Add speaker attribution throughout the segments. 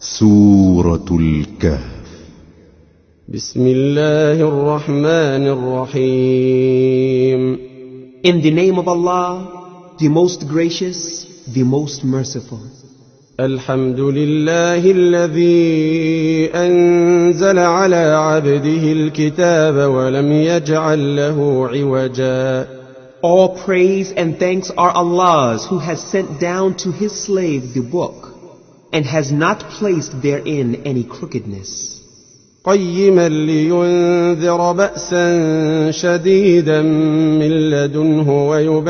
Speaker 1: سورة الكهف.
Speaker 2: بسم الله الرحمن الرحيم.
Speaker 3: In the name of Allah, the most gracious, the most merciful.
Speaker 2: الحمد لله الذي أنزل على عبده الكتاب ولم يجعل له عوجا.
Speaker 3: All praise and thanks are Allah's, who has sent down to his slave the book and has not placed therein any crookedness.
Speaker 2: قيما لينذر بأسا شديدا من لدنه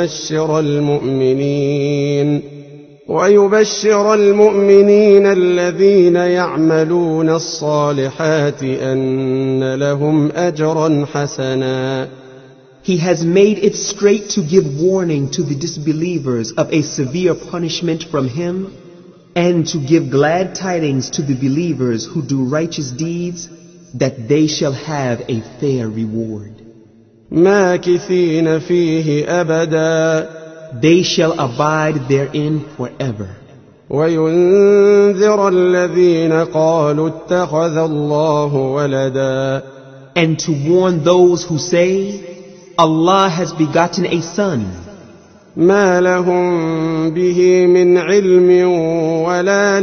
Speaker 2: ويبشر المؤمنين الذين يعملون الصالحات أن لهم أجرا حسنا.
Speaker 3: He has made it straight to give warning to the disbelievers of a severe punishment from him, and to give glad tidings to the believers who do righteous deeds, that they shall have a fair reward.
Speaker 2: ماكثين فيه أبدا.
Speaker 3: They shall abide therein forever.
Speaker 2: وينذر الذين قالوا اتخذ الله ولدا.
Speaker 3: And to warn those who say, Allah has begotten a son.
Speaker 2: ما لهم به من علم ولا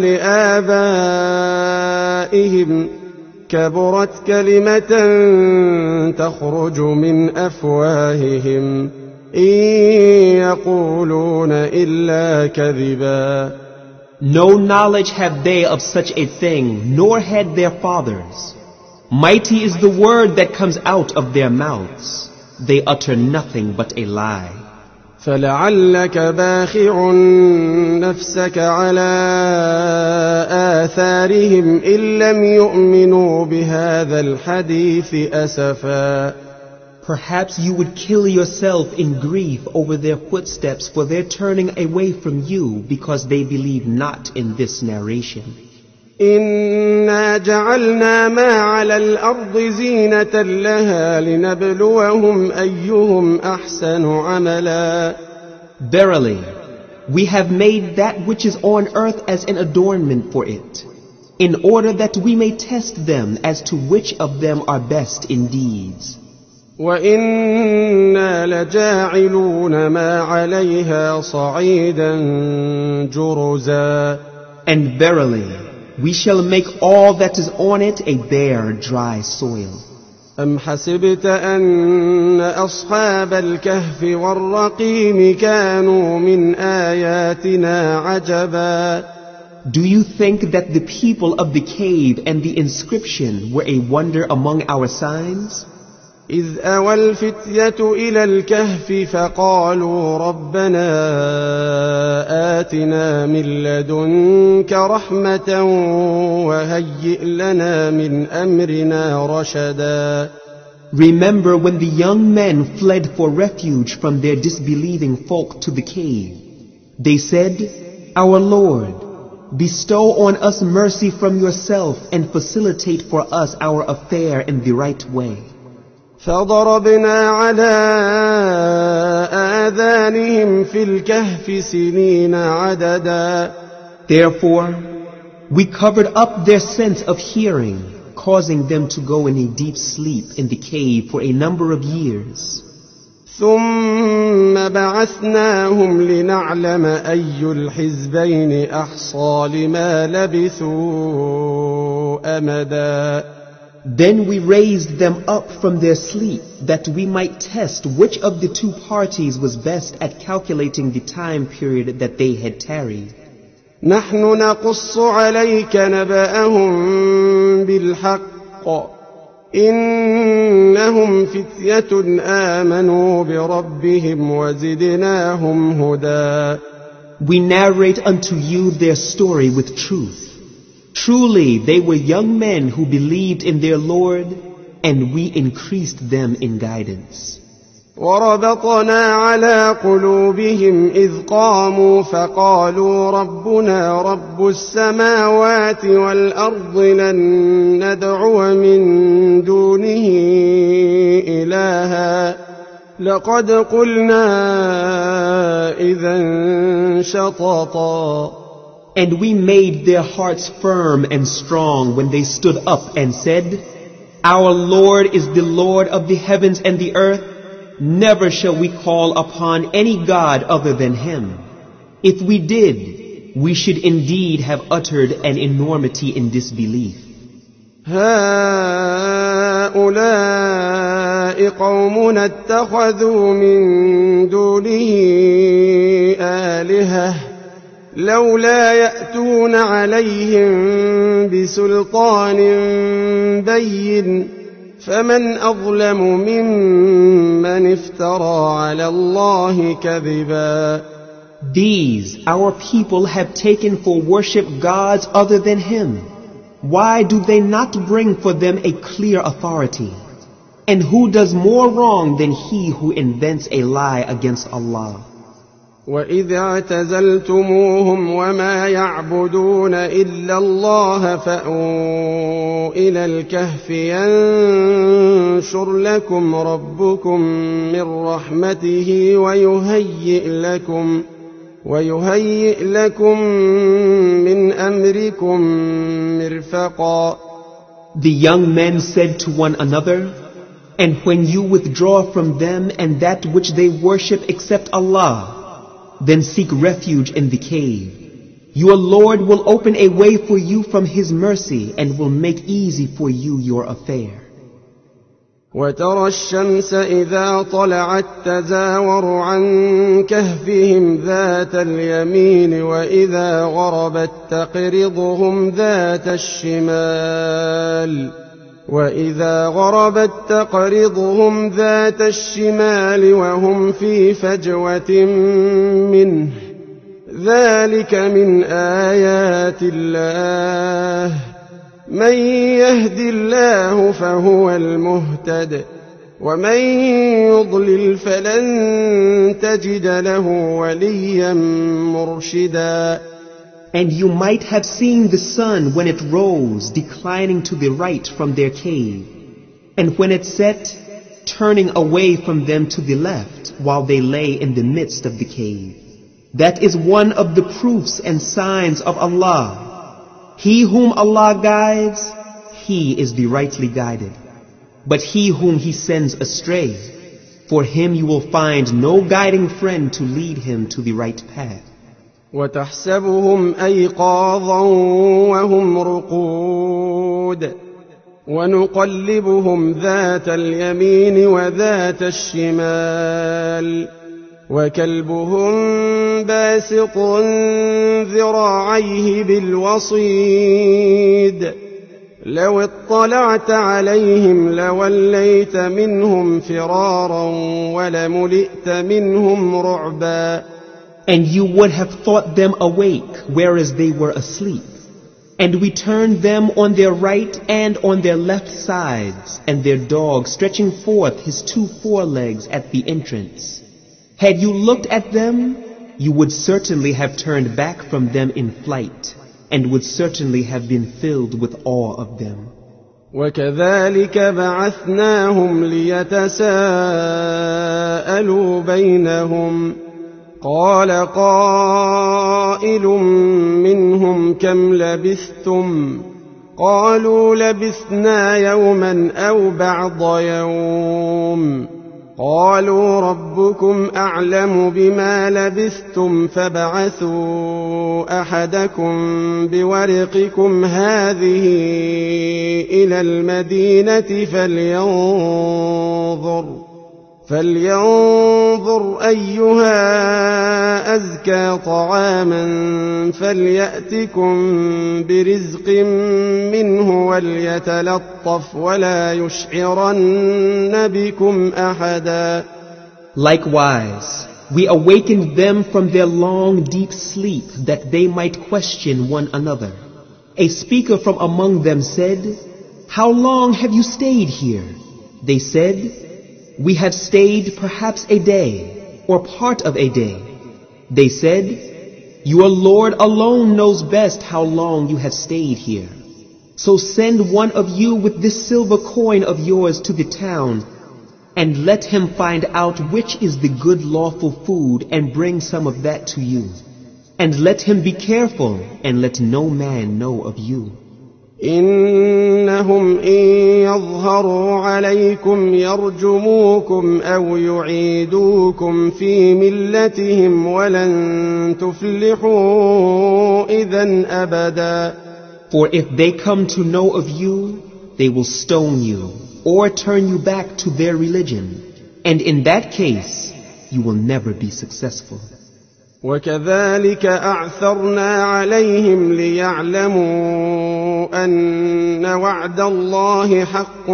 Speaker 2: لآبائهم كبرت كلمة تخرج من أفواههم إن يقولون إلا كذبا.
Speaker 3: No knowledge have they of such a thing, nor had their fathers. Mighty is the word that comes out of their mouths. They utter nothing but a lie.
Speaker 2: فلعلك باخع نفسك على آثارهم إن لم يؤمنوا بهذا الحديث أسفا.
Speaker 3: Perhaps you would kill yourself in grief over their footsteps for their turning away from you because they believe not in this narration.
Speaker 2: إنا جعلنا ما على الأرض زينة لها لنبلوهم أيهم أحسن عملا.
Speaker 3: Verily, we have made that which is on earth as an adornment for it, in order that we may test them as to which of them are best in deeds.
Speaker 2: وإنا لجاعلون ما عليها صعيدا جرزا.
Speaker 3: And verily, we shall make all that is on it a bare, dry soil.
Speaker 2: أم حسبت أن أصحاب الكهف والرقيم كانوا من آياتنا عجبا.
Speaker 3: Do you think that the people of the cave and the inscription were a wonder among our signs?
Speaker 2: إذ أوى الفتية إلى الكهف فقالوا ربنا آتنا من لدنك رحمة وهيئ لنا من أمرنا رشدا.
Speaker 3: Remember when the young men fled for refuge from their disbelieving folk to the cave. They said, Our Lord, bestow on us mercy from yourself and facilitate for us our affair in the right way.
Speaker 2: فضربنا على آذانهم في الكهف سنين عددا.
Speaker 3: Therefore, we covered up their sense of hearing, causing them to go in a deep sleep in the cave for a number of years.
Speaker 2: ثم بعثناهم لنعلم أي الحزبين أحصى لما لبثوا أمدا.
Speaker 3: Then we raised them up from their sleep, that we might test which of the two parties was best at calculating the time period that they had tarried.
Speaker 2: نحن نقص عليك نبأهم بالحق إنهم فتية آمنوا بربهم وزدناهم هدى.
Speaker 3: We narrate unto you their story with truth. Truly, they were young men who believed in their Lord, and we increased them in guidance.
Speaker 2: وربطنا على قلوبهم إذ قاموا فقالوا ربنا رب السماوات والأرض لن ندعو من دونه إلها لقد قلنا إذا شططا.
Speaker 3: And we made their hearts firm and strong when they stood up and said, Our Lord is the Lord of the heavens and the earth. Never shall we call upon any God other than Him. If we did, we should indeed have uttered an enormity in disbelief.
Speaker 2: هؤلاء قوم اتخذوا من دونه آلهة لولا يأتون عليهم بسلطان بين فمن أظلم ممن افترى على الله كذبا.
Speaker 3: These, our people, have taken for worship gods other than Him. Why do they not bring for them a clear authority? And who does more wrong than he who invents a lie against Allah?
Speaker 2: وَإِذْ اعْتَزَلْتُمُوهُمْ وَمَا يَعْبُدُونَ إِلَّا اللَّهَ فَأْوُوا إِلَى الْكَهْفِ يَنشُرْ لَكُمْ رَبُّكُمْ مِنْ رَحْمَتِهِ وَيُهَيِّئْ لَكُمْ مِنْ أَمْرِكُمْ مِرْفَقًا.
Speaker 3: The young men said to one another, And when you withdraw from them and that which they worship except Allah, then seek refuge in the cave. Your Lord will open a way for you from His mercy and will make easy for you your affair.
Speaker 2: وترى الشمس إذا طلعت تزاور عن كهفهم ذات اليمين وإذا غربت تقرضهم ذات الشمال وهم في فجوة منه ذلك من آيات الله من يهد الله فهو المهتد ومن يضلل فلن تجد له وليا مرشدا.
Speaker 3: And you might have seen the sun when it rose, declining to the right from their cave, and when it set, turning away from them to the left, while they lay in the midst of the cave. That is one of the proofs and signs of Allah. He whom Allah guides, he is the rightly guided. But he whom He sends astray, for him you will find no guiding friend to lead him to the right path.
Speaker 2: وتحسبهم أيقاظا وهم رقود ونقلبهم ذات اليمين وذات الشمال وكلبهم باسط ذراعيه بالوصيد لو اطلعت عليهم لوليت منهم فرارا ولملئت منهم رعبا.
Speaker 3: And you would have thought them awake, whereas they were asleep. And we turned them on their right and on their left sides, and their dog stretching forth his 2 forelegs at the entrance. Had you looked at them, you would certainly have turned back from them in flight, and would certainly have been filled with awe of them.
Speaker 2: وكذلك بعثناهم ليتساءلوا بينهم قال قائل منهم كم لبثتم قالوا لبثنا يوما أو بعض يوم قالوا ربكم أعلم بما لبثتم فابعثوا أحدكم بورقكم هذه إلى المدينة فلينظر أيها أزكى طعاما فليأتكم برزق منه وليتلطف ولا يشعرن بكم أحدا.
Speaker 3: Likewise, we awakened them from their long deep sleep that they might question one another. A speaker from among them said, How long have you stayed here? They said, We have stayed perhaps a day, or part of a day. They said, Your Lord alone knows best how long you have stayed here. So send one of you with this silver coin of yours to the town, and let him find out which is the good lawful food and bring some of that to you. And let him be careful, and let no man know of you.
Speaker 2: إنهم إن يظهروا عليكم يرجموكم أو يعيدوكم في ملتهم ولن تفلحوا إذن أبدا.
Speaker 3: For if they come to know of you, they will stone you, or turn you back to their religion. And in that case, you will never be successful.
Speaker 2: وكذلك أعثرنا عليهم ليعلموا أن وعد الله حق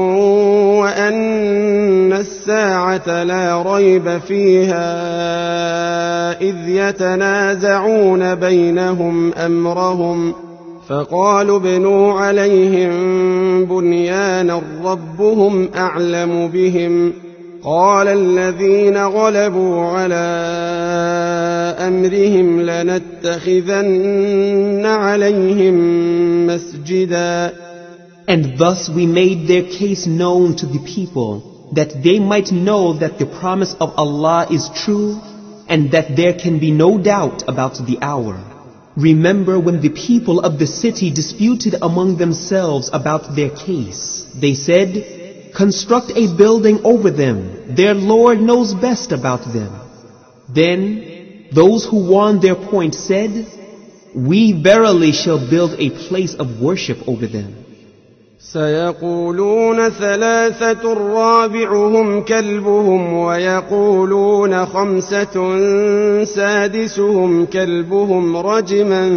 Speaker 2: وأن الساعة لا ريب فيها إذ يتنازعون بينهم أمرهم فقالوا ابنوا عليهم بنيانا ربهم أعلم بهم قال الذين غلبوا على أمرهم لنتخذن عليهم مسجدا.
Speaker 3: And thus we made their case known to the people, that they might know that the promise of Allah is true, and that there can be no doubt about the hour. Remember when the people of the city disputed among themselves about their case. They said, construct a building over them. Their Lord knows best about them. Then those who won their point said, we verily shall build a place of worship over them.
Speaker 2: سيقولون ثلاثة رابعهم كلبهم ويقولون خمسة سادسهم كلبهم رجما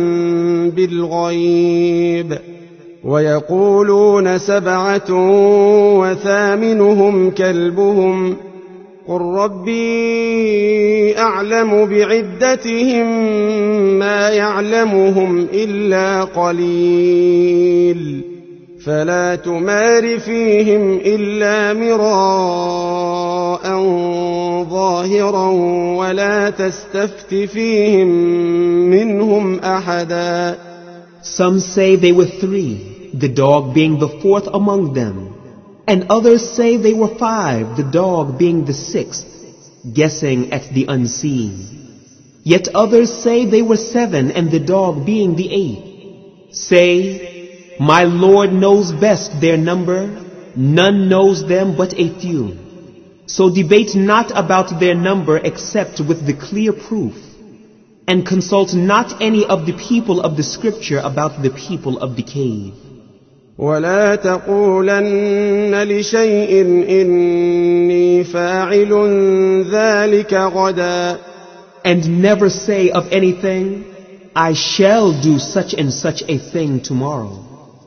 Speaker 2: بالغيب ويقولون سبعة وثامنهم كلبهم قل ربي أعلم بعدتهم ما يعلمهم إلا قليل فلا تمار فيهم إلا مراء ظاهرا ولا تستفت فيهم منهم أحدا.
Speaker 3: Some say they were 3, the dog being the 4th among them. And others say they were 5, the dog being the 6th, guessing at the unseen. Yet others say they were 7, and the dog being the 8th. Say, my Lord knows best their number, none knows them but a few. So debate not about their number except with the clear proof, and consult not any of the people of the scripture about the people of the cave.
Speaker 2: ولا تقولن لشيء إني فاعل ذلك غدا.
Speaker 3: And never say of anything, I shall do such and such a thing tomorrow.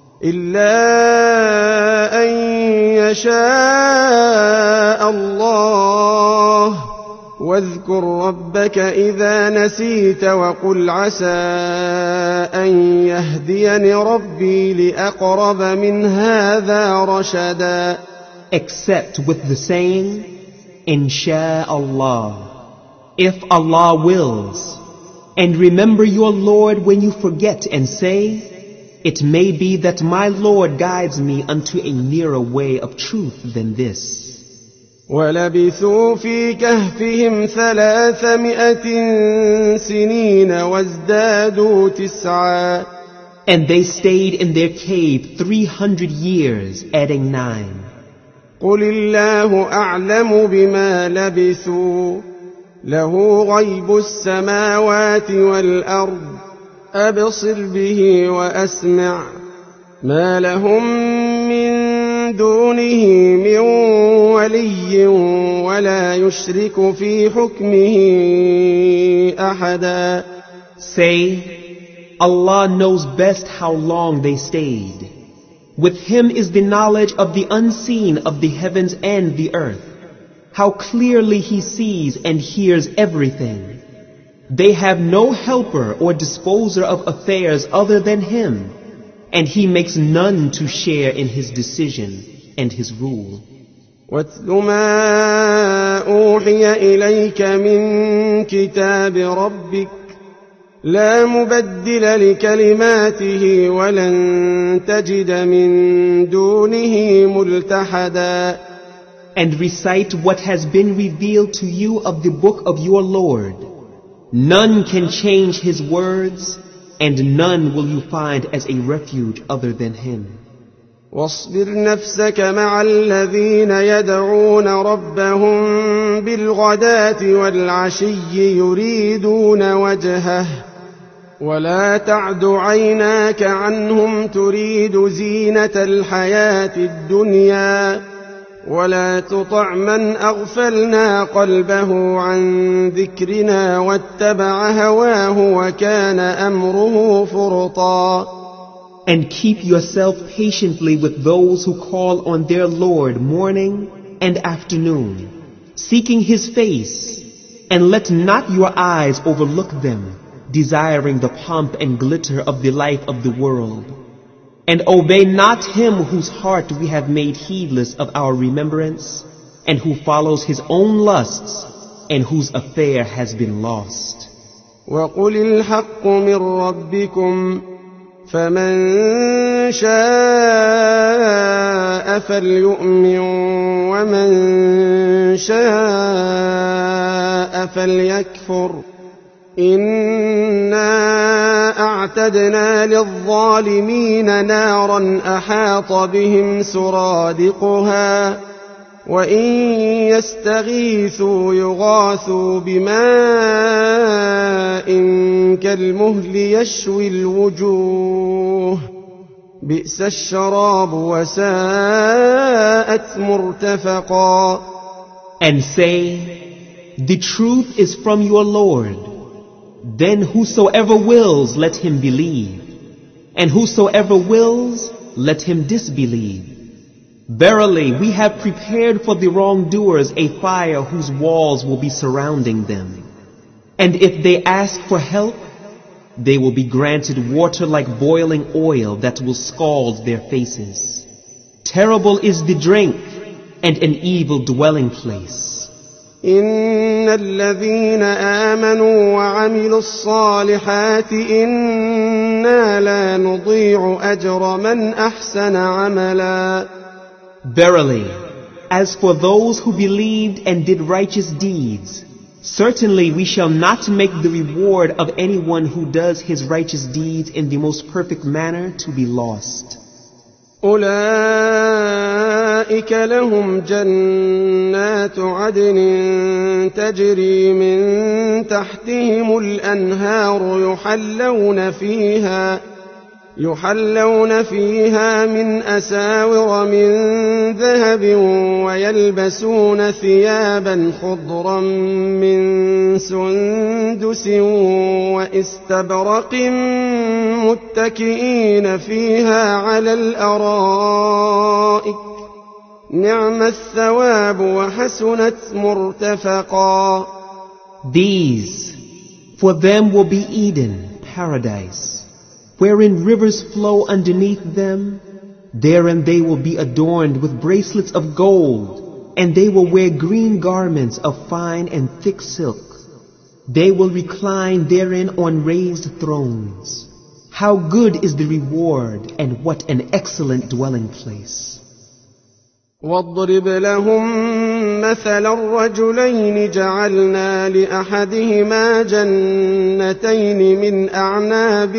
Speaker 2: إلا أن يشاء الله واذكر ربك إذا نسيت وقل عسى أن يهديني ربي لأقرب من هذا رشدا.
Speaker 3: Except with the saying, Insha'Allah, if Allah wills. And remember your Lord when you forget and say, it may be that my Lord guides me unto a nearer way of truth than this.
Speaker 2: وَلَبِثُوا فِي كَهْفِهِمْ 300 سِنِينَ وَازْدَادُوا 9.
Speaker 3: And they stayed in their cave 300 years, adding 9.
Speaker 2: قُلِ اللَّهُ أَعْلَمُ بِمَا لَبِثُوا لَهُ غَيْبُ السَّمَاوَاتِ وَالْأَرْضِ أَبْصِرْ بِهِ وَأَسْمِعْ مَا لَهُم مِّن دونه من ولي ولا يشرك في حكمه أحدا.
Speaker 3: Say, Allah knows best how long they stayed. With Him is the knowledge of the unseen of the heavens and the earth. How clearly He sees and hears everything. They have no helper or disposer of affairs other than Him. And He makes none to share in His decision and His rule.
Speaker 2: وَاتْلُ مَا أُوحِيَ إِلَيْكَ مِنْ كِتَابِ رَبِّكَ لَا مُبَدِّلَ لِكَلِمَاتِهِ وَلَنْ تَجِدَ مِنْ دُونِهِ مُلْتَحَدًا.
Speaker 3: And recite what has been revealed to you of the book of your Lord. None can change His words, and none will you find as a refuge other than Him.
Speaker 2: واصبر نفسك مع الذين يدعون ربهم بالغداة والعشي يريدون وجهه ولا تعد عيناك عنهم تريد زينة الحياة الدنيا ولا تطع من أغفلنا قلبه عن ذكرنا واتبع هواه وكان أمره فرطا.
Speaker 3: And keep yourself patiently with those who call on their Lord morning and afternoon, seeking His face, and let not your eyes overlook them, desiring the pomp and glitter of the life of the world. And obey not him whose heart we have made heedless of our remembrance, and who follows his own lusts, and whose affair has been lost.
Speaker 2: وَقُلِ الْحَقُّ مِنْ رَبِّكُمْ فَمَنْ شَاءَ فَلْيُؤْمِنْ وَمَنْ شَاءَ فَلْيَكْفُرْ إِنَّا أَعْتَدْنَا لِلظَّالِمِينَ نَارًا أَحَاطَ بِهِمْ سُرَادِقُهَا وَإِنْ يَسْتَغِيثُوا يُغَاثُوا بِمَاءٍ كَالْمُهْلِ يَشْوِي الْوُجُوهَ بِئْسَ الشَّرَابُ وَسَاءَتْ مُرْتَفَقًا.
Speaker 3: And say, the truth is from your Lord. Then whosoever wills, let him believe, and whosoever wills, let him disbelieve. Verily, we have prepared for the wrongdoers a fire whose walls will be surrounding them. And if they ask for help, they will be granted water like boiling oil that will scald their faces. Terrible is the drink, and an evil dwelling place.
Speaker 2: إن الذين آمنوا وعملوا الصالحات إنا لا نضيع أجر من أحسن عملا.
Speaker 3: Verily, as for those who believed and did righteous deeds, certainly we shall not make the reward of anyone who does his righteous deeds in the most perfect manner to be lost.
Speaker 2: أولئك لهم جنات عدن تجري من تحتهم الأنهار يحلون فيها من أساور من ذهب ويلبسون ثيابا خضرا من سندس واستبرق متكئين فيها على الأرائك نعم الثواب وحسنت مرتفقا.
Speaker 3: These, for them will be Eden, paradise, wherein rivers flow underneath them. Therein they will be adorned with bracelets of gold, and they will wear green garments of fine and thick silk. They will recline therein on raised thrones. How good is the reward, and what an excellent dwelling place.
Speaker 2: واضرب لهم مثل الرجلين جعلنا لأحدهما جنتين من أعناب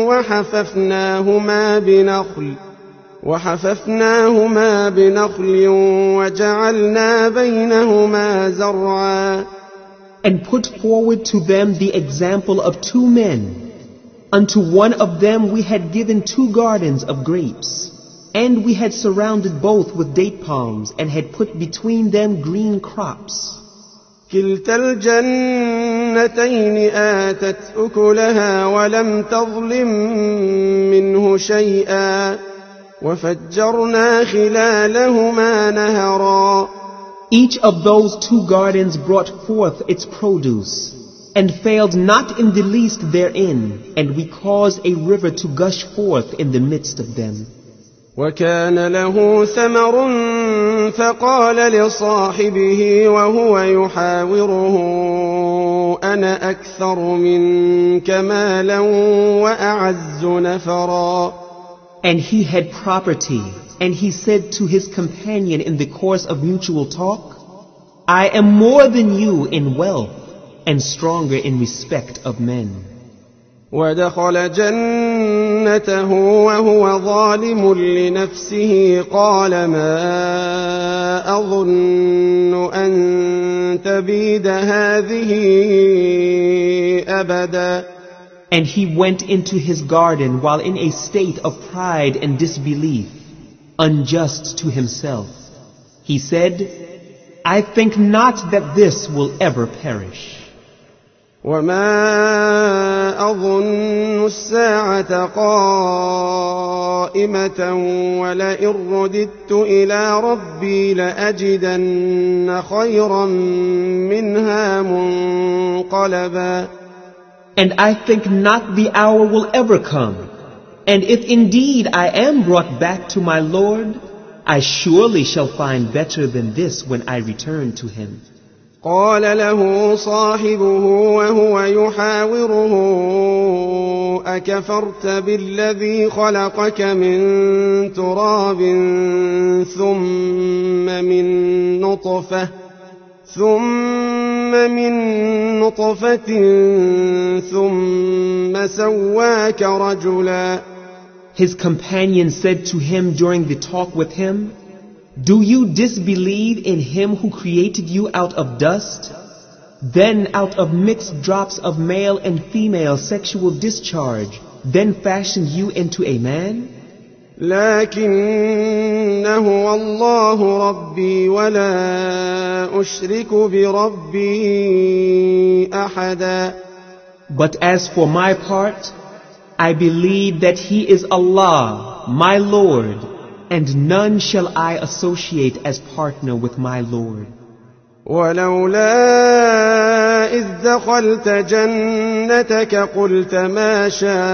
Speaker 2: وحففناهما بنخل وجعلنا بينهما زرعا.
Speaker 3: And put forward to them the example of two men. Unto one of them we had given 2 gardens of grapes, and we had surrounded both with date palms, and had put between them green crops.
Speaker 2: كلتا الجنتين آتت أكلها ولم تظلم منه شيئا وفجرنا خلالهما نهرا.
Speaker 3: Each of those 2 gardens brought forth its produce, and failed not in the least therein, and we caused a river to gush forth in the midst of them.
Speaker 2: وكان له ثمر فقال لصاحبه وهو يحاوره أنا أكثر منك مالا وأعز نفرا.
Speaker 3: And he had property, and he said to his companion in the course of mutual talk, I am more than you in wealth, and stronger in respect of men.
Speaker 2: ودخل جنته وهو ظالم لنفسه قال ما أظن أن تبيد هذه أبدا.
Speaker 3: And he went into his garden while in a state of pride and disbelief, unjust to himself. He said, I think not that this will ever perish.
Speaker 2: وما أظن الساعة قائمة ولئن رددت إلى ربي لأجدن خيرا منها منقلبا.
Speaker 3: And I think not the hour will ever come. And if indeed I am brought back to my Lord, I surely shall find better than this when I return to him.
Speaker 2: قال له صاحبه وهو يحاوره أكفرت بالذي خلقك من تراب ثم من نطفة ثم سواك رجلا.
Speaker 3: His companion said to him during the talk with him, Do you disbelieve in him who created you out of dust? Then out of mixed drops of male and female sexual discharge, then fashioned you into a man?
Speaker 2: لكن هو الله ربي ولا أشرك بربي أحدا.
Speaker 3: But as for my part, I believe that he is Allah, my Lord, and none shall I associate as partner with my Lord.
Speaker 2: ولولا إذ دخلت جنتك قلت ما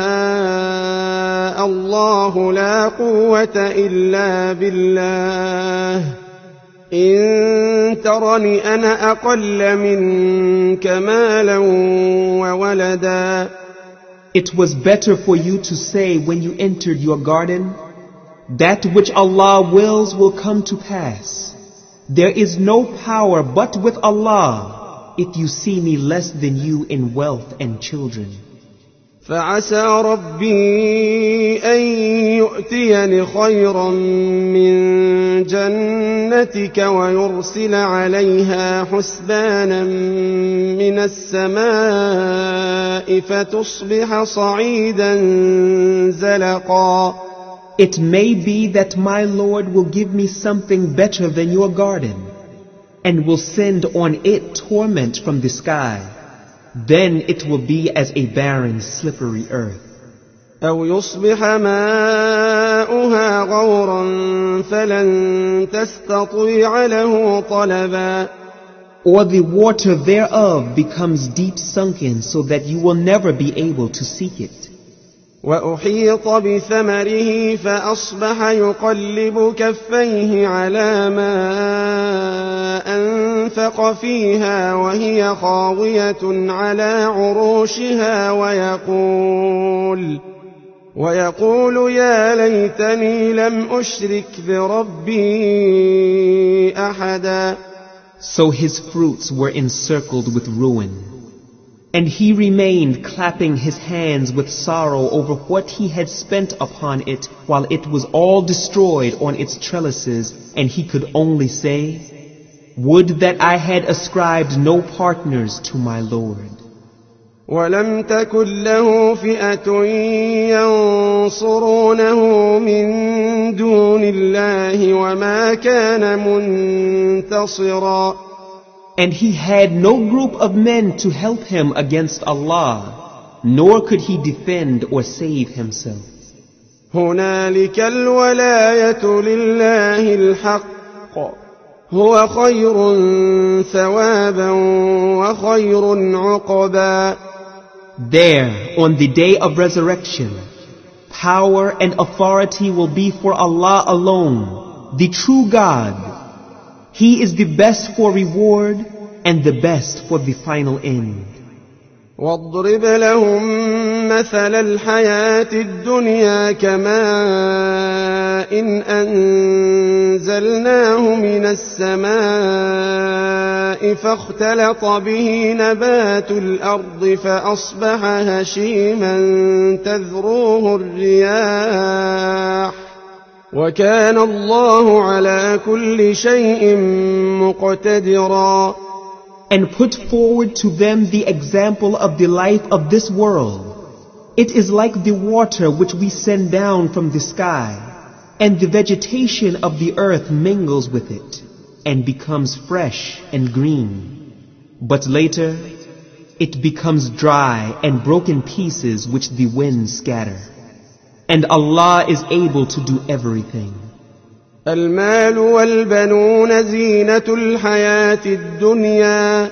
Speaker 2: شاء الله لا قوة إلا بالله إن ترني أنا أقل منك مالا وولدا.
Speaker 3: It was better for you to say when you entered your garden, That which Allah wills will come to pass. There is no power but with Allah if you see me less than you in wealth and children.
Speaker 2: فعسى ربي أن يؤتيني خيرا من جنتك ويرسل عليها حسبانا من السماء فتصبح صعيدا زلقا.
Speaker 3: It may be that my Lord will give me something better than your garden, and will send on it torment from the sky. Then it will be as a barren, slippery earth.
Speaker 2: أو يصبح ماؤها غورا فلن تستطيع له طلبا.
Speaker 3: Or the water thereof becomes deep sunken so that you will never be able to seek it.
Speaker 2: وأحيط بثمره فأصبح يقلب كفيه على ما أنفق فيها وهي خاوية على عروشها ويقول يا ليتني لم أشرك بربي أحدا.
Speaker 3: So his fruits were encircled with ruin. And he remained clapping his hands with sorrow over what he had spent upon it while it was all destroyed on its trellises, and he could only say, Would that I had ascribed no partners to my Lord.
Speaker 2: ولم تكن له فئة ينصرونه من دون الله وما كان منتصرا.
Speaker 3: And he had no group of men to help him against Allah, nor could he defend or save himself.
Speaker 2: هنالك الولاية لله الحق هو خير ثوابا وخير عقبا.
Speaker 3: There, on the day of resurrection, power and authority will be for Allah alone, the true God. He is the best for reward and the best for the final end.
Speaker 2: واضرب لهم مثل الحياة الدنيا كماء أنزلناه من السماء فاختلط به نبات الأرض فأصبح هشيما تذروه الرياح وكان الله على كل شيء مقتدرا.
Speaker 3: And put forward to them the example of the life of this world. It is like the water which we send down from the sky, and the vegetation of the earth mingles with it, and becomes fresh and green. But later, it becomes dry and broken pieces which the winds scatter. And Allah is able to do everything.
Speaker 2: المال والبنون زينة الحياة الدنيا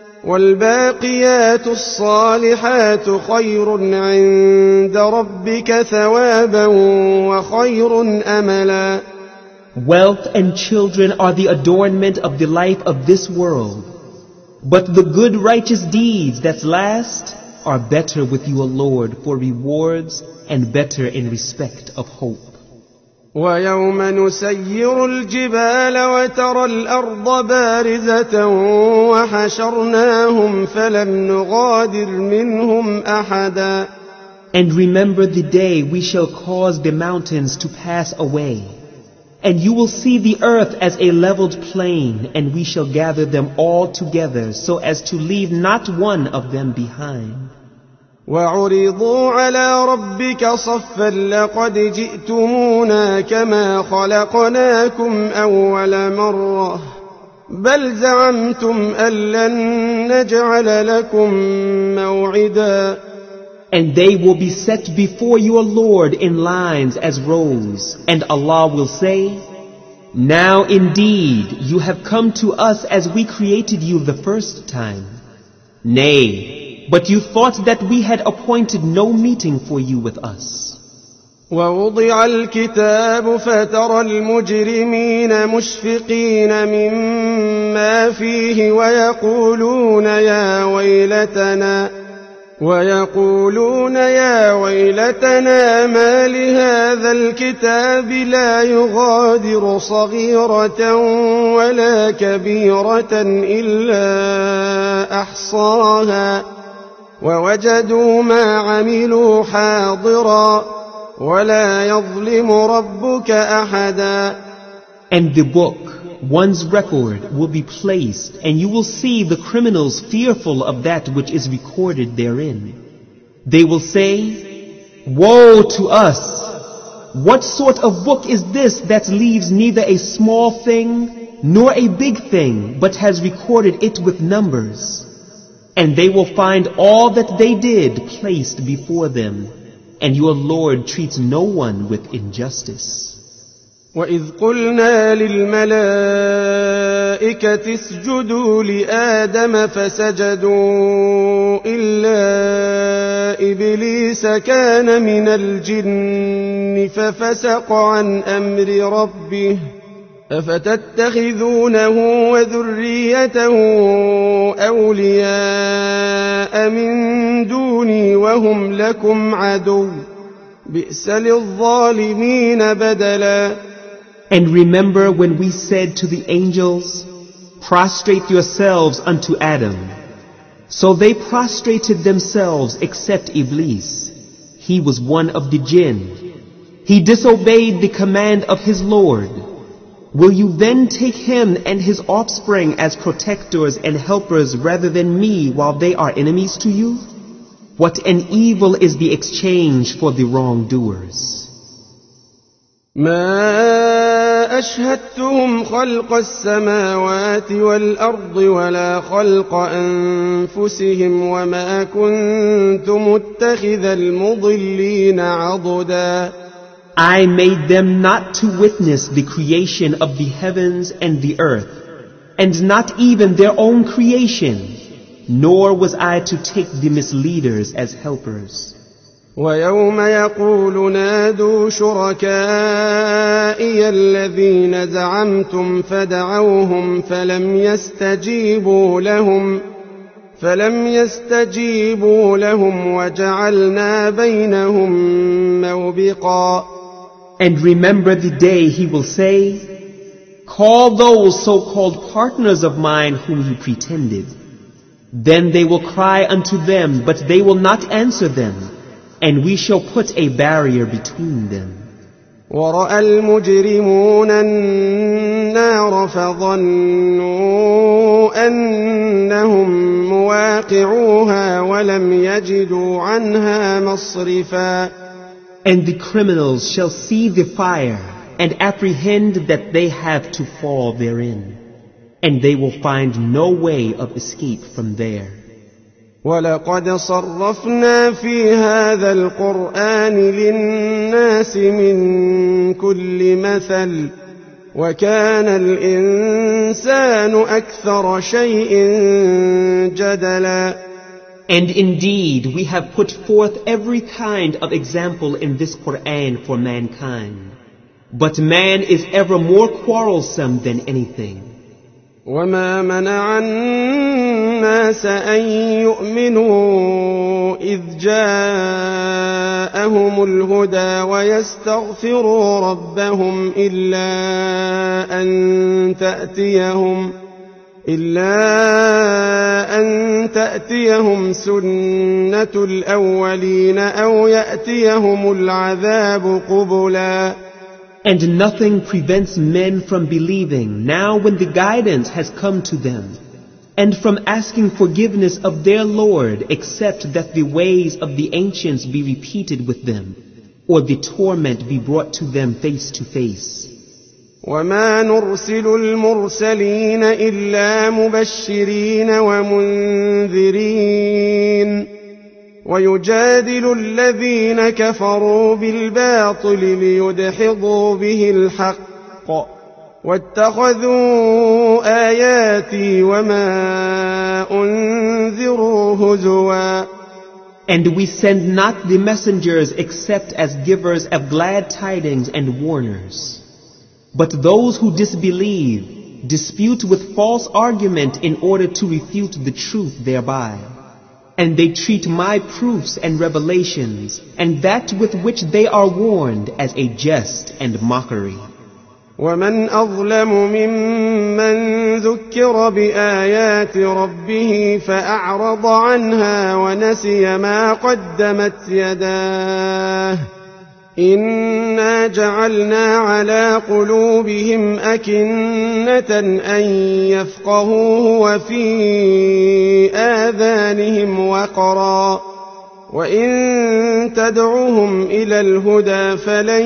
Speaker 2: والباقيات الصالحات خير عند ربك ثوابا وخير أملا.
Speaker 3: Wealth and children are the adornment of the life of this world, but the good righteous deeds that last are better with your Lord for rewards and better in respect of hope.
Speaker 2: ويوم نسير الجبال وترى الأرض بارزة وحشرناهم فلم نغادر منهم أحدا.
Speaker 3: And remember the day we shall cause the mountains to pass away, and you will see the earth as a leveled plain, and we shall gather them all together so as to leave not one of them behind.
Speaker 2: وعرضوا على ربك صفا لقد جئتمونا كما خلقناكم أول مرة بل زعمتم أن لن نجعل لكم موعدا.
Speaker 3: And they will be set before your Lord in lines as rows, and Allah will say, Now indeed you have come to us as we created you the first time. Nay, but you thought that we had appointed no meeting for you with us.
Speaker 2: ووضع الكتاب فترى المجرمين مشفقين مما فيه ويقولون يا ويلتنا ما لهذا الكتاب لا يغادر صغيرة ولا كبيرة إلا أحصاها ووجدوا ما عملوا حاضرا ولا يظلم ربك أحدا.
Speaker 3: And the book, one's record, will be placed, and you will see the criminals fearful of that which is recorded therein. They will say, Woe to us! What sort of book is this that leaves neither a small thing nor a big thing, but has recorded it with numbers? And they will find all that they did placed before them, and your Lord treats no one with injustice.
Speaker 2: وَإِذْ قُلْنَا لِلْمَلَائِكَةِ اسْجُدُوا لِآدَمَ فَسَجَدُوا إِلَّا إِبْلِيسَ كَانَ مِنَ الْجِنِّ فَفَسَقَ عَنْ أَمْرِ رَبِّهِ أَفَتَتَّخِذُونَهُ وَذُرِّيَّتَهُ أَوْلِيَاءَ مِن دُونِي وَهُمْ لَكُمْ عَدُوٌّ بِئْسَ لِلظَّالِمِينَ بَدَلًا.
Speaker 3: And remember when we said to the angels, Prostrate yourselves unto Adam. So they prostrated themselves except Iblis. He was one of the jinn. He disobeyed the command of his Lord. Will you then take him and his offspring as protectors and helpers rather than me while they are enemies to you? What an evil is the exchange for the wrongdoers.
Speaker 2: ما أشهدتهم خلق السماوات والأرض ولا خلق أنفسهم وما كنت متخذ المضلين عضدا.
Speaker 3: I made them not to witness the creation of the heavens and the earth, and not even their own creation, nor was I to take the misleaders as helpers.
Speaker 2: ويوم يقول نادوا شركائي الذين زعمتم فدعوهم فلم يستجيبوا لهم وجعلنا بينهم موبقا.
Speaker 3: And remember the day he will say, call those so-called partners of mine whom you pretended. Then they will cry unto them, but they will not answer them, and we shall put a barrier between them.
Speaker 2: ورأى المجرمون النار فظنوا أنهم مواقعوها ولم يجدوا عنها مصرفا.
Speaker 3: And the criminals shall see the fire and apprehend that they have to fall therein, and they will find no way of escape from there.
Speaker 2: ولقد صرفنا في هذا القرآن للناس من كل مثل وكان الإنسان أكثر شيء جدلا.
Speaker 3: And indeed we have put forth every kind of example in this Qur'an for mankind. But man is ever more quarrelsome than anything.
Speaker 2: وما منع الناس أن يؤمنوا إذ جاءهم الهدى ويستغفروا ربهم إلا أن تأتيهم سنة الأولين أو يأتيهم العذاب قبلا.
Speaker 3: And nothing prevents men from believing now when the guidance has come to them, and from asking forgiveness of their Lord, except that the ways of the ancients be repeated with them, or the torment be brought to them face to face.
Speaker 2: وما نرسل المرسلين إلا مبشرين ومنذرين ويجادل الذين كفروا بالباطل ليدحضوا به الحق واتخذوا آياتي وما أنذروا هزوا.
Speaker 3: And we send not the messengers except as givers of glad tidings and warners. But those who disbelieve dispute with false argument in order to refute the truth thereby. And they treat my proofs and revelations and that with which they are warned as a jest and mockery.
Speaker 2: ومن أظلم ممن ذكر بآيات ربه فأعرض عنها ونسي ما قدمت يداه إنا جعلنا على قلوبهم أكنة أن يفقهوه وفي آذانهم وقرا وإن تدعوهم إلى الهدى فلن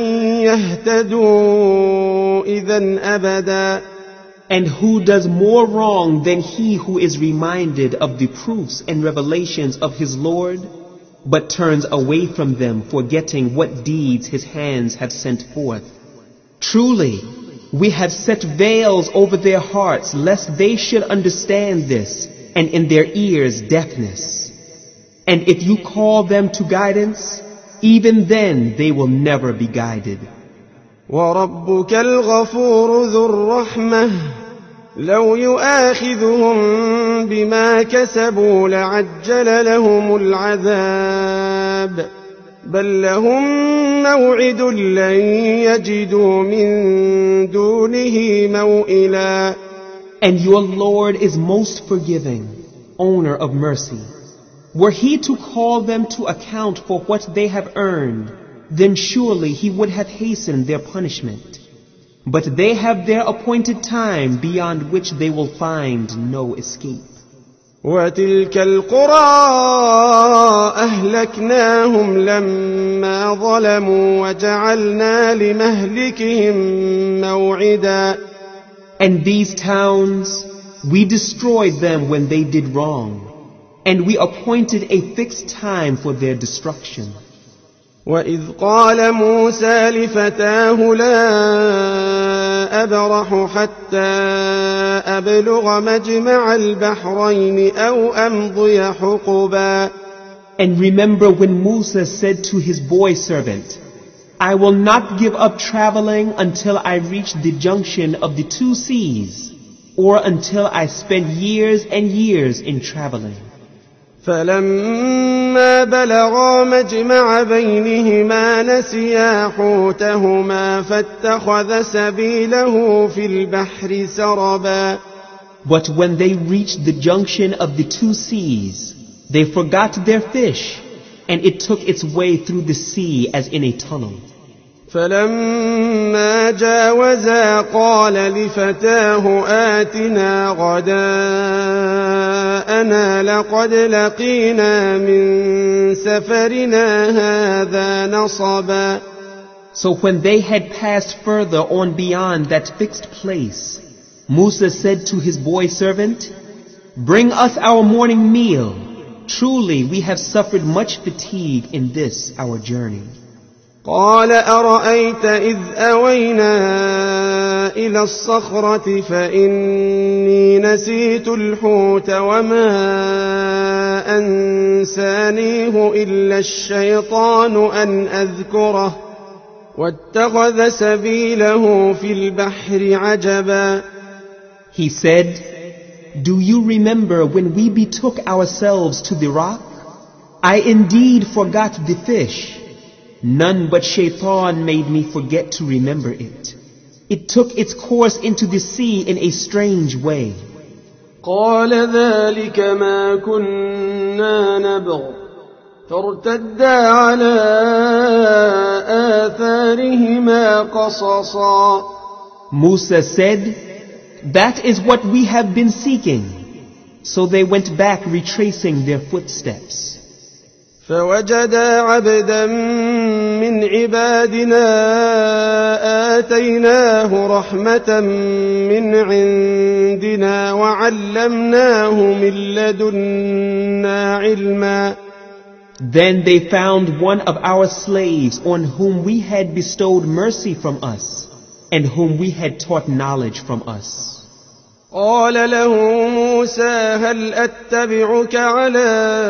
Speaker 2: يهتدوا إذن أبدا.
Speaker 3: And who does more wrong than he who is reminded of the proofs and revelations of his Lord, but turns away from them, forgetting what deeds his hands have sent forth? Truly, we have set veils over their hearts, lest they should understand this, and in their ears deafness. And if you call them to guidance, even then they will never be guided.
Speaker 2: وَرَبُّكَ الْغَفُورُ ذُو الرَّحْمَةِ لو يؤاخذهم بما كسبوا لعجل لهم العذاب بل لهم موعد لن يجدوا من دونه موئلا.
Speaker 3: And your Lord is most forgiving, owner of mercy. Were he to call them to account for what they have earned, then surely he would have hastened their punishment. But they have their appointed time beyond which they will find no escape.
Speaker 2: وتلك القرى أهلكناهم لما ظلموا وجعلنا لمهلكهم موعدا.
Speaker 3: And these towns, we destroyed them when they did wrong, and we appointed a fixed time for their destruction.
Speaker 2: وإذ قال موسى لفتاه لا أبرح حتى أبلغ مجمع البحرين أو أمضي حقبا.
Speaker 3: And remember when Musa said to his boy servant, I will not give up traveling until I reach the junction of the two seas, or until I spend years and years in traveling.
Speaker 2: فلما فلما بلغا مجمع بينهما نسيا حوتهما فاتخذ سبيله في البحر سربا.
Speaker 3: But when they reached the junction of the two seas, they forgot their fish, and it took its way through the sea as in a tunnel.
Speaker 2: فلما جاوزا قال لفتاه آتنا غداءنا لقد لقينا من سفرنا هذا نصبا.
Speaker 3: So when they had passed further on beyond that fixed place, Musa said to his boy servant, "Bring us our morning meal. Truly we have suffered much fatigue in this our journey."
Speaker 2: قال أرأيت إذ أوينا إلى الصخرة فإني نسيت الحوت وما أنسانيه إلا الشيطان أن أذكره واتخذ سبيله في البحر عجبا.
Speaker 3: He said, "Do you remember when we betook ourselves to the rock? I indeed forgot the fish. None but Shaitan made me forget to remember it. It took its course into the sea in a strange way."
Speaker 2: قال ذلك ما كنا نبغ فارتدا على آثارهما قصصا.
Speaker 3: Musa said, "That is what we have been seeking." So they went back retracing their footsteps.
Speaker 2: فوجدا عبدا من عبادنا آتيناه رحمة من عندنا وعلمناه من لدنا علما.
Speaker 3: Then they found one of our slaves on whom we had bestowed mercy from us and whom we had taught knowledge from us.
Speaker 2: قال له موسى هل أتبعك على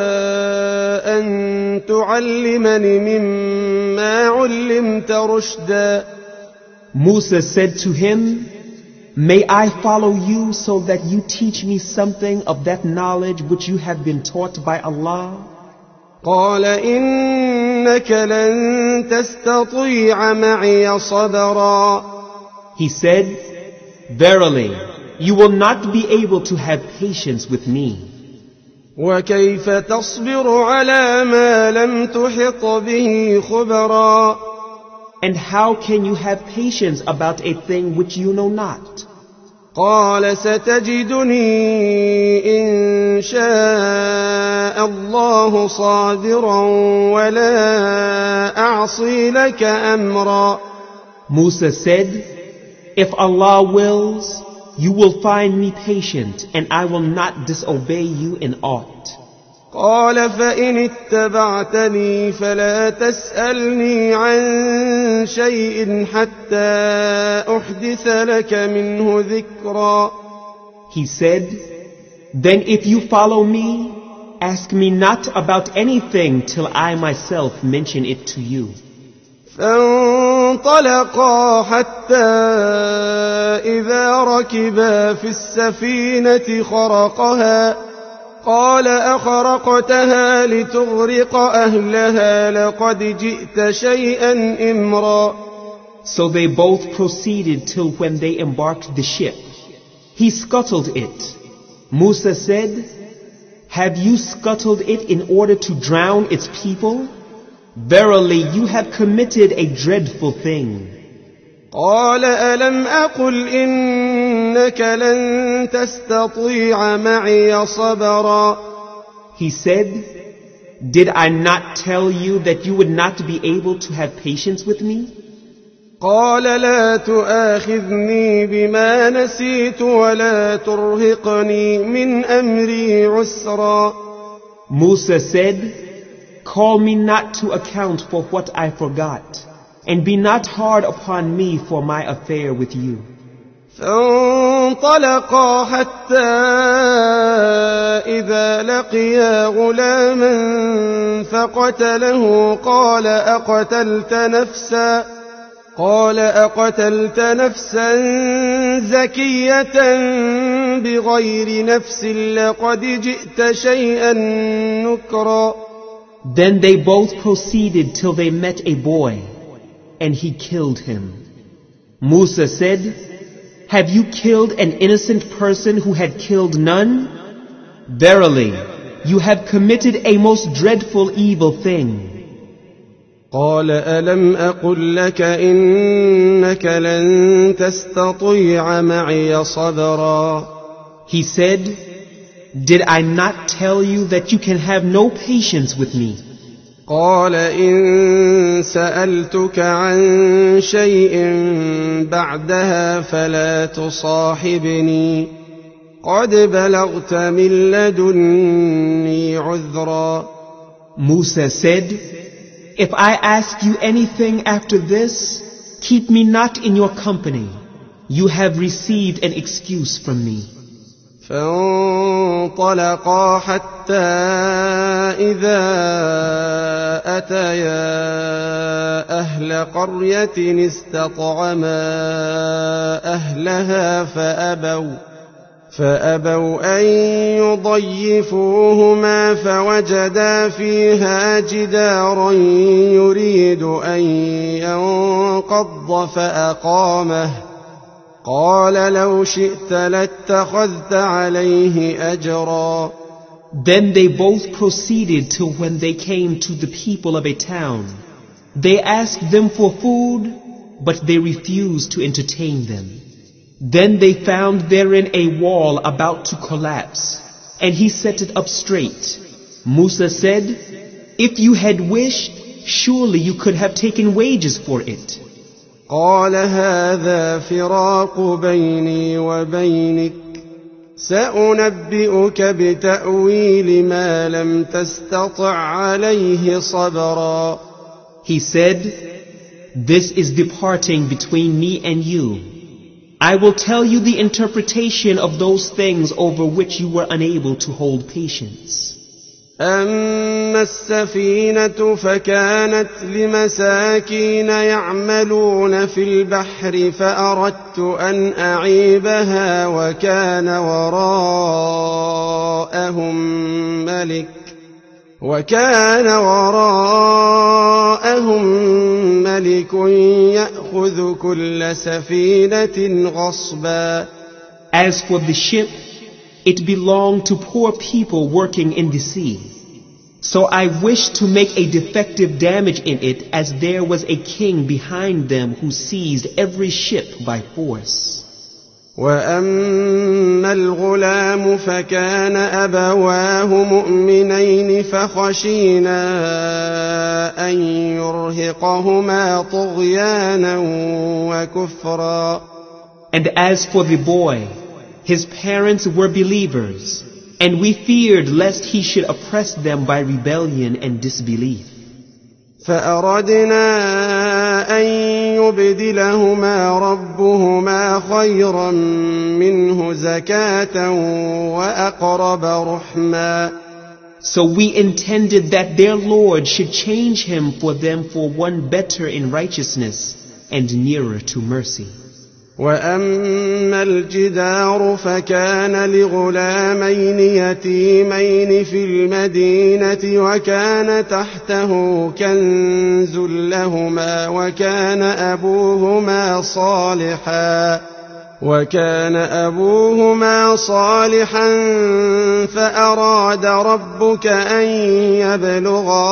Speaker 2: أن تعلمني مما علمت رشدا.
Speaker 3: Musa said to him, "May I follow you so that you teach me something of that knowledge which you have been taught by Allah?"
Speaker 2: قال إنك لن تستطيع معي صبرا.
Speaker 3: He said, "Verily, you will not be able to have patience with me.
Speaker 2: وكيف تصبر على ما لم تحط به خبرا.
Speaker 3: And how can you have patience about a thing which you know not?"
Speaker 2: قال ستجدني إن شاء الله صابرا ولا أعصي لك أمرا.
Speaker 3: Musa said, "If Allah wills, you will find me patient and I will not disobey you in aught."
Speaker 2: قال فإن اتبعتني فلا تسألني عن شيء حتى أحدث لك منه ذكرا.
Speaker 3: He said, "Then if you follow me, ask me not about anything till I myself mention it to you."
Speaker 2: فانطلقا حتى إذا ركبا في السفينة خرقها قال أخرقتها لتغرق أهلها لقد جئت شيئا إمرا.
Speaker 3: So they both proceeded till when they embarked the ship. He scuttled it. Musa said, "Have you scuttled it in order to drown its people? Verily, you have committed a dreadful thing."
Speaker 2: قال ألم أقل إنك لن تستطيع معي صبرا.
Speaker 3: He said, "Did I not tell you that you would not be able to have patience with me?"
Speaker 2: قال لا تؤاخذني بما نسيت ولا ترهقني من أمري عسرا.
Speaker 3: Musa said, "Call me not to account for what I forgot, and be not hard upon me for my affair with you."
Speaker 2: فانطلقا حتى إذا لقيا غلاما فقتله قال أقتلت نفسا زكية بغير نفس لقد جئت شيئا نكرا.
Speaker 3: Then they both proceeded till they met a boy, and he killed him. Musa said, "Have you killed an innocent person who had killed none? Verily, you have committed a most dreadful evil thing."
Speaker 2: قال ألم أقل لك إنك لن تستطيع معي صبرا.
Speaker 3: He said, "Did I not tell you that you can have no patience with me?"
Speaker 2: قال إن سألتك عن شيء بعدها فلا تصاحبني قد بلغت من لدني عذرا.
Speaker 3: Musa said, "If I ask you anything after this, keep me not in your company. You have received an excuse from me."
Speaker 2: فانطلقا حتى إذا أتيا أهل قرية استطعما أهلها فأبوا أن يضيفوهما فوجدا فيها جدارا يريد أن ينقض فأقامه قال لو شئت لاتخذت عليه أجرا.
Speaker 3: Then they both proceeded till when they came to the people of a town. They asked them for food, but they refused to entertain them. Then they found therein a wall about to collapse, and he set it up straight. Musa said, "If you had wished, surely you could have taken wages for it."
Speaker 2: قال هذا فراق بيني وبينك سأنبئك بتأويل ما لم تستطع عليه صبرا.
Speaker 3: He said, "This is departing between me and you. I will tell you the interpretation of those things over which you were unable to hold patience.
Speaker 2: أما السفينة فكانت لمساكين يعملون في البحر فأردت أن أعيبها وكان وراءهم ملك يأخذ كل سفينة غصبا.
Speaker 3: As for the ship, it belonged to poor people working in the sea. So I wished to make a defective damage in it, as there was a king behind them who seized every ship by force.
Speaker 2: وأما الغلام فكان أبواه مؤمنين فخشينا أن يرهقهما طغيانا وكفرا.
Speaker 3: And as for the boy, his parents were believers, and we feared lest he should oppress them by rebellion and disbelief.
Speaker 2: فأردنا أن يبدلهما ربهما خيرا منه زكاة وأقرب رحما.
Speaker 3: So we intended that their Lord should change him for them for one better in righteousness and nearer to mercy.
Speaker 2: وأما الجدار فكان لغلامين يتيمين في المدينة وكان تحته كنز لهما وكان أبوهما صالحا فأراد ربك أن يبلغا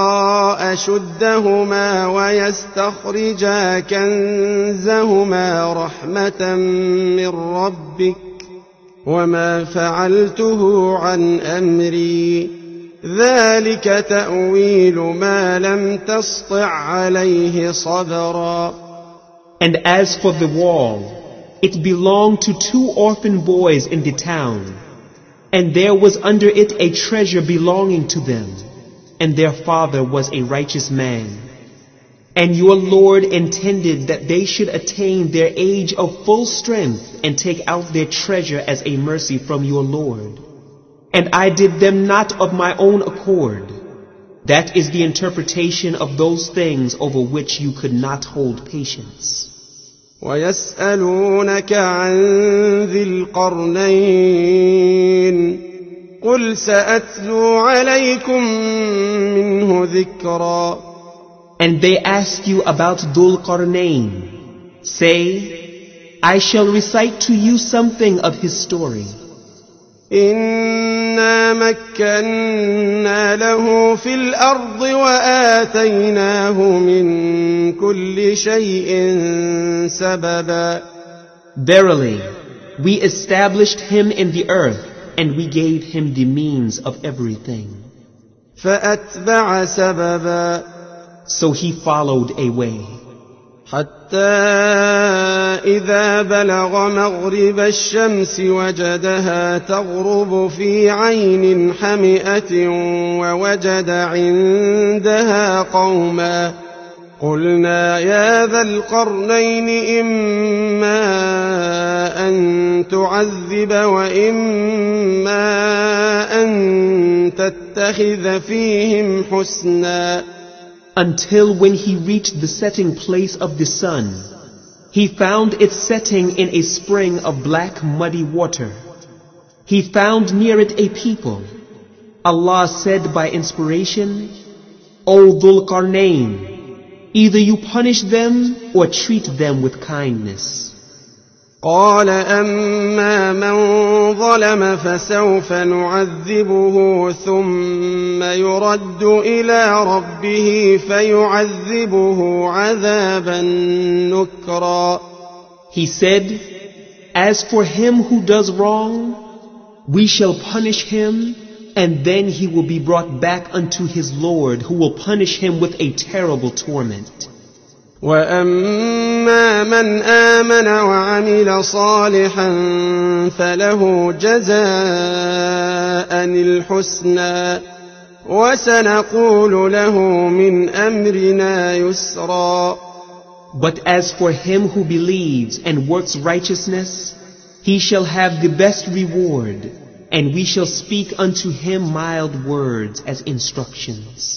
Speaker 2: أشدهما ويستخرجا كنزهما رحمة من ربك وما فعلته عن أمري ذلك تأويل ما لم تسطع عليه صبرا.
Speaker 3: And as for the wall, it belonged to 2 orphan boys in the town, and there was under it a treasure belonging to them, and their father was a righteous man. And your Lord intended that they should attain their age of full strength and take out their treasure as a mercy from your Lord. And I did them not of my own accord. That is the interpretation of those things over which you could not hold patience.
Speaker 2: ويسألونك عن ذي القرنين قل سأتلو عليكم منه ذكرا.
Speaker 3: And they ask you about Dhul Qarnayn. Say, I shall recite to you something of his story.
Speaker 2: إنا مكنا له في الأرض وآتيناه من كل شيء سببا.
Speaker 3: Verily, we established him in the earth, and we gave him the means of everything.
Speaker 2: فأتبع سببا.
Speaker 3: So he followed a way.
Speaker 2: حتى إذا بلغ مغرب الشمس وجدها تغرب في عين حمئة ووجد عندها قوما. قلنا يا ذا القرنين إما أن تعذب وإما أن تتخذ فيهم حسنا.
Speaker 3: Until when he reached the setting place of the sun, he found its setting in a spring of black muddy water. He found near it a people. Allah said by inspiration, O Dhul Qarnayn, either you punish them or treat them with kindness.
Speaker 2: قال أما من ظلم فسوف نعذبه ثم يرد إلى ربه فيعذبه عذابا نكرا.
Speaker 3: He said, As for him who does wrong, we shall punish him, and then he will be brought back unto his Lord, who will punish him with a terrible torment.
Speaker 2: وأما من آمن وعمل صالحا فله جزاء الحسنى وسنقول له من أمرنا يسرا.
Speaker 3: But as for him who believes and works righteousness, he shall have the best reward, and we shall speak unto him mild words as instructions.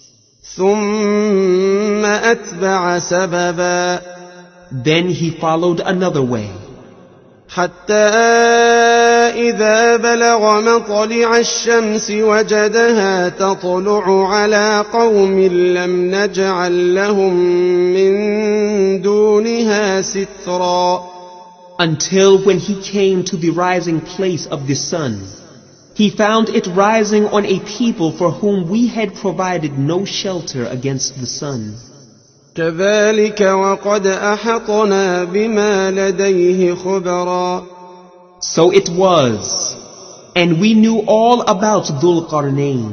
Speaker 2: ثم أتبع سببا.
Speaker 3: Then he followed another way.
Speaker 2: حتى إذا بلغ مطلع الشمس وجدها تطلع على قوم لم نجعل لهم من دونها سترا.
Speaker 3: Until when he came to the rising place of the sun, he found it rising on a people for whom we had provided no shelter against the sun.
Speaker 2: كذلك وقد أحطنا بما لديه خبرا.
Speaker 3: So it was, and we knew all about Dhul Qarnayn.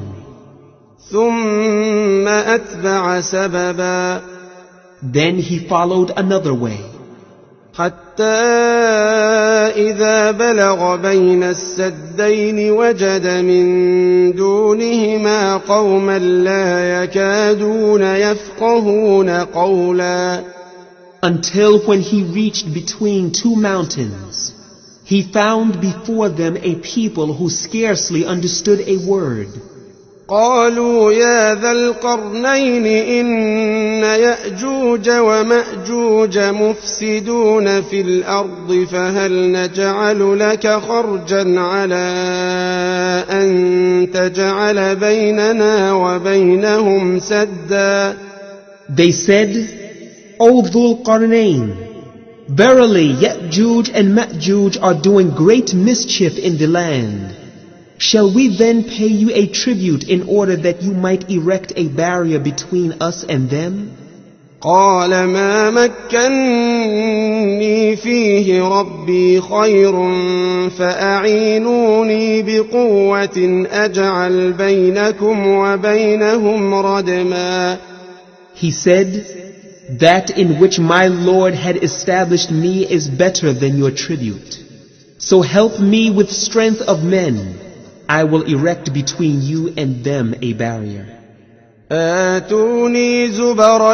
Speaker 2: ثم أتبع سببا.
Speaker 3: Then he followed another way.
Speaker 2: حتى إذا بلغ بين السدين وجد من دونهما قوما لا يكادون يفقهون قولا.
Speaker 3: Until when he reached between two mountains, he found before them a people who scarcely understood a word.
Speaker 2: قالوا يا ذا القرنين إن يأجوج ومأجوج مفسدون في الأرض فهل نجعل لك خرجا على أن تجعل بيننا وبينهم سدا.
Speaker 3: They said, O Dhul Qarnayn, verily Ya'juj and Ma'juj are doing great mischief in the land. Shall we then pay you a tribute in order that you might erect a barrier between us and them?
Speaker 2: قال ما مكني فيه ربي خير فأعينوني بقوة أجعل بينكم وبينهم ردما.
Speaker 3: He said, That in which my Lord had established me is better than your tribute. So help me with strength of men. I will erect between you and them a barrier.
Speaker 2: آتوني زبر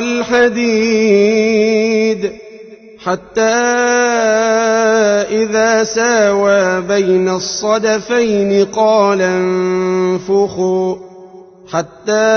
Speaker 2: الحديد حتى إذا ساوى بين الصدفين قال انفخوا حتى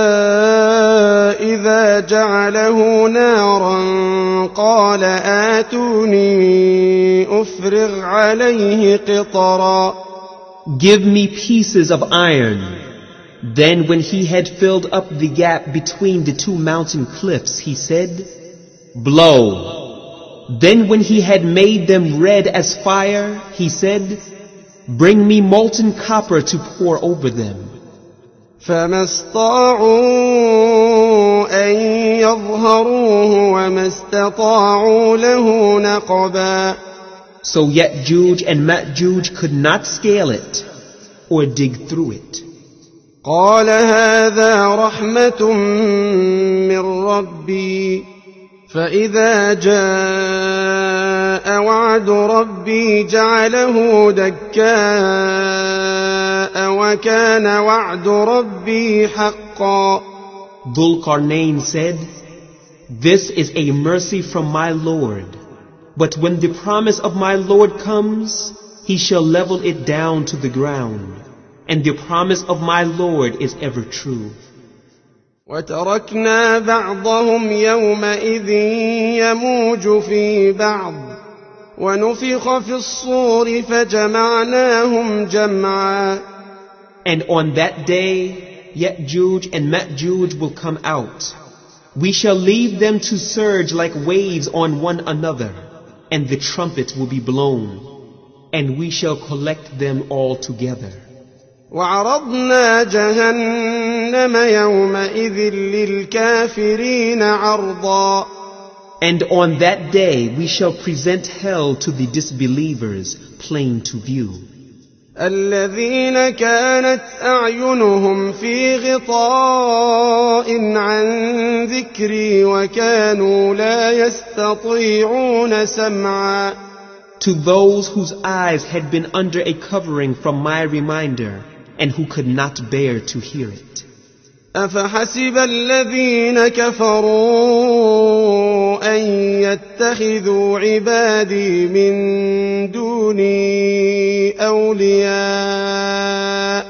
Speaker 2: إذا جعله نارا قال آتوني أفرغ عليه قطرا.
Speaker 3: Give me pieces of iron. Then when he had filled up the gap between the two mountain cliffs, he said, Blow. Then when he had made them red as fire, he said, Bring me molten copper to pour over them.
Speaker 2: فما استطاعوا أن يظهروه وما استطاعوا له نقبا.
Speaker 3: So Ya'juj and Ma'juj could not scale it or dig through it.
Speaker 2: قال هذا رحمة من ربي فإذا جاء وعد ربي جعله دكاء وكان وعد ربي حقا.
Speaker 3: Dhul-Qarnayn said, This is a mercy from my Lord. But when the promise of my Lord comes, He shall level it down to the ground. And the promise of my Lord is ever true.
Speaker 2: وتركنا بعضهم يومئذ يموج في بعض ونفخ في الصور فجمعناهم جمعا.
Speaker 3: And on that day, Ya'juj and Ma'juj will come out. We shall leave them to surge like waves on one another, and the trumpet will be blown, and we shall collect them all together.
Speaker 2: وعرضنا جهنم يومئذ للكافرين عرضا.
Speaker 3: And on that day we shall present hell to the disbelievers, plain to view.
Speaker 2: الذين كانت أعينهم في غطاء عن ذكري وكانوا لا يستطيعون سمعا.
Speaker 3: To those whose eyes had been under a covering from my reminder, and who could not bear to hear it.
Speaker 2: أفحسب الذين كفروا أن يتخذوا عبادي من دوني أولياء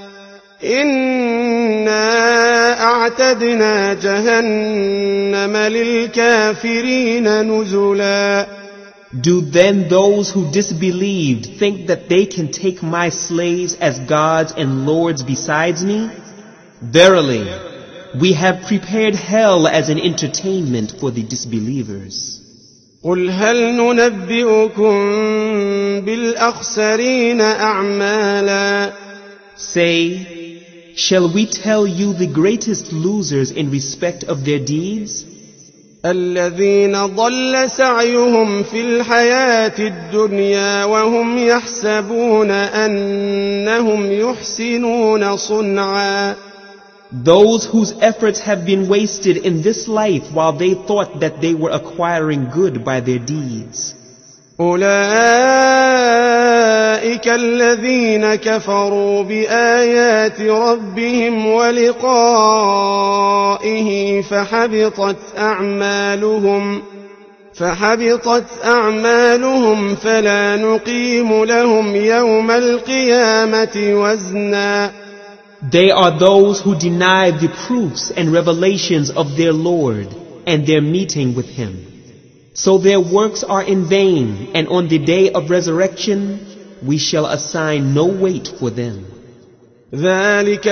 Speaker 2: إنا أعتدنا جهنم للكافرين نزلا.
Speaker 3: Do then those who disbelieved think that they can take my slaves as gods and lords besides me? Verily, we have prepared hell as an entertainment for the disbelievers.
Speaker 2: قل هل ننبئكم بالأخسرين أعمالا.
Speaker 3: Say, shall we tell you the greatest losers in respect of their deeds?
Speaker 2: الذين ضل سعيهم في الحياة الدنيا وهم يحسبون أنهم يحسنون صنعا.
Speaker 3: Those whose efforts have been wasted in this life while they thought that they were acquiring good by their deeds.
Speaker 2: أولئك الذين كفروا بآيات ربهم ولقائه فحبطت أعمالهم فلا نقيم لهم يوم القيامة وزنا.
Speaker 3: They are those who deny the proofs and revelations of their Lord and their meeting with Him. So their works are in vain, and on the day of resurrection we shall assign no weight for them.
Speaker 2: ذلك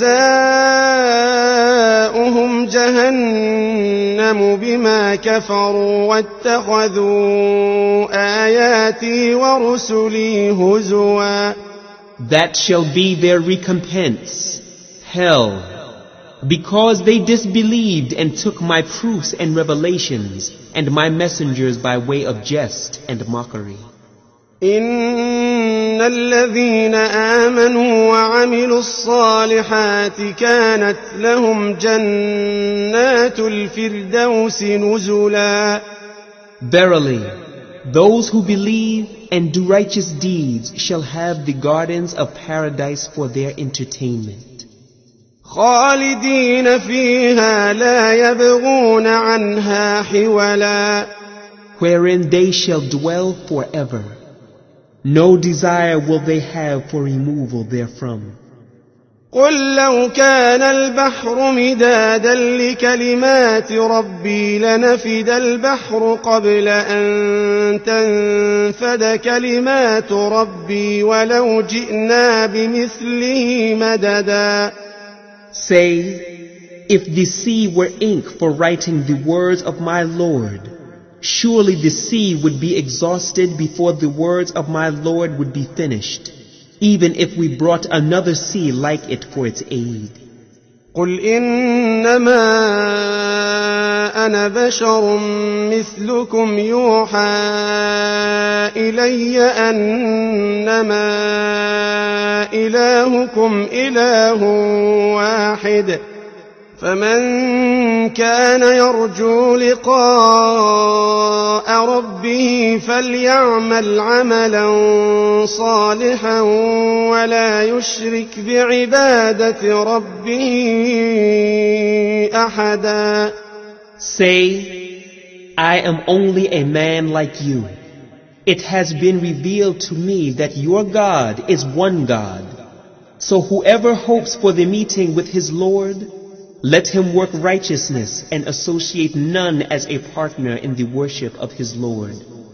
Speaker 2: جزاؤهم جهنم بما كفروا واتخذوا آياتي ورسلي هزوا.
Speaker 3: That shall be their recompense, hell, because they disbelieved and took my proofs and revelations and my messengers by way of jest and mockery.
Speaker 2: إن الذين آمنوا وعملوا الصالحات كانت لهم جنات الفردوس نزلا.
Speaker 3: Verily, those who believe and do righteous deeds shall have the gardens of paradise for their entertainment.
Speaker 2: خالدين فيها لا يبغون عنها حولا.
Speaker 3: Wherein they shall dwell forever. No desire will they have for removal therefrom.
Speaker 2: قل لو كان البحر مدادا لكلمات ربي لنفد البحر قبل أن تنفد كلمات ربي ولو جئنا بمثله مددا.
Speaker 3: Say, if the sea were ink for writing the words of my Lord, surely the sea would be exhausted before the words of my Lord would be finished, even if we brought another sea like it for its aid.
Speaker 2: قل إنما أنا بشر مثلكم يوحى إلي أنما إلهكم إله واحد فمن كان يرجو لقاء ربه فليعمل عملا صالحا ولا يشرك بعبادة ربه أحدا.
Speaker 3: Say, I am only a man like you. It has been revealed to me that your God is one God. So whoever hopes for the meeting with his Lord, let him work righteousness and associate none as a partner in the worship of his Lord.